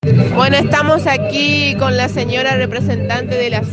Bueno, estamos aquí con la señora representante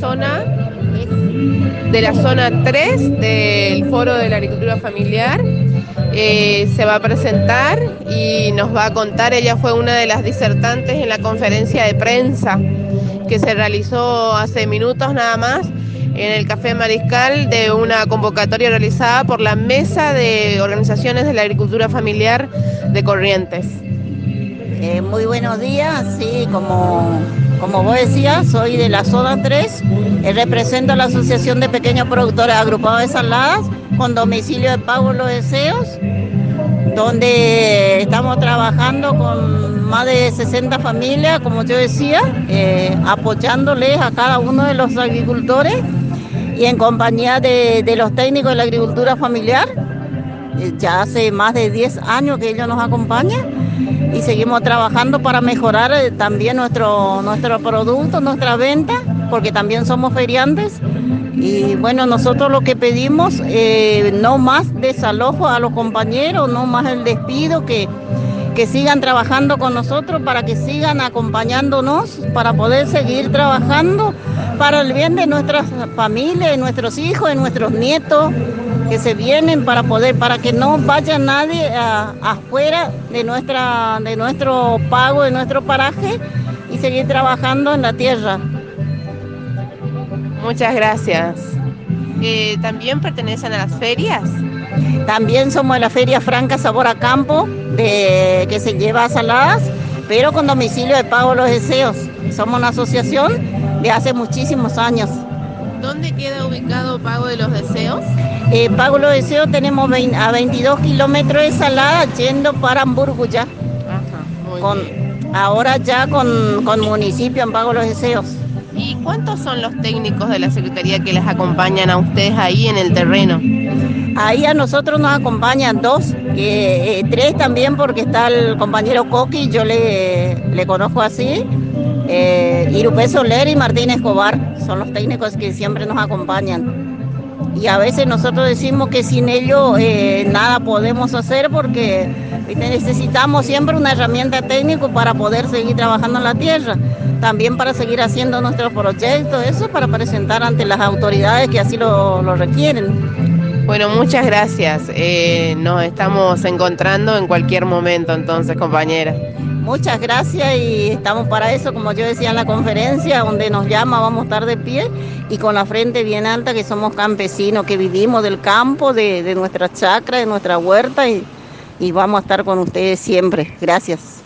de la zona 3 del Foro de la Agricultura Familiar. Se va a presentar y nos va a contar. Ella fue una de las disertantes en la conferencia de prensa que se realizó hace minutos nada más en el Café Mariscal, de una convocatoria realizada por la Mesa de Organizaciones de la Agricultura Familiar de Corrientes. Muy buenos días, sí, como vos decías, soy de la zona 3, represento a la Asociación de Pequeños Productores Agrupados de Saladas con domicilio de pago Los Deseos, donde estamos trabajando con más de 60 familias, como yo decía, apoyándoles a cada uno de los agricultores y en compañía de los técnicos de la agricultura familiar. Ya hace más de 10 años que ellos nos acompañan y seguimos trabajando para mejorar también nuestro producto, nuestra venta, porque también somos feriantes. Y bueno, nosotros lo que pedimos, no más desalojo a los compañeros, no más el despido, que sigan trabajando con nosotros, para que sigan acompañándonos, para poder seguir trabajando para el bien de nuestras familias, de nuestros hijos, de nuestros nietos que se vienen, para que no vaya nadie afuera de nuestro pago, de nuestro paraje, y seguir trabajando en la tierra. Muchas gracias. ¿También pertenecen a las ferias? También somos de la Feria Franca Sabor a Campo, que se lleva a Saladas, pero con domicilio de pago Los Deseos. Somos una asociación de hace muchísimos años. ¿Dónde queda ubicado Pago de los Deseos? Pago Los Deseos tenemos a 22 kilómetros de Saladas yendo para Hamburgo ya. Ajá, muy bien. Ahora ya con municipio en Pago Los Deseos. ¿Y cuántos son los técnicos de la Secretaría que les acompañan a ustedes ahí en el terreno? Ahí a nosotros nos acompañan 2, 3 también, porque está el compañero Coqui, yo le conozco así, Irupé Soler y Martín Escobar, son los técnicos que siempre nos acompañan. Y a veces nosotros decimos que sin ellos nada podemos hacer, porque necesitamos siempre una herramienta técnica para poder seguir trabajando en la tierra, también para seguir haciendo nuestros proyectos, eso para presentar ante las autoridades que así lo requieren. Bueno, muchas gracias. Nos estamos encontrando en cualquier momento entonces, compañera. Muchas gracias, y estamos para eso, como yo decía en la conferencia, donde nos llama vamos a estar de pie y con la frente bien alta, que somos campesinos, que vivimos del campo, de nuestra chacra, de nuestra huerta, y vamos a estar con ustedes siempre. Gracias.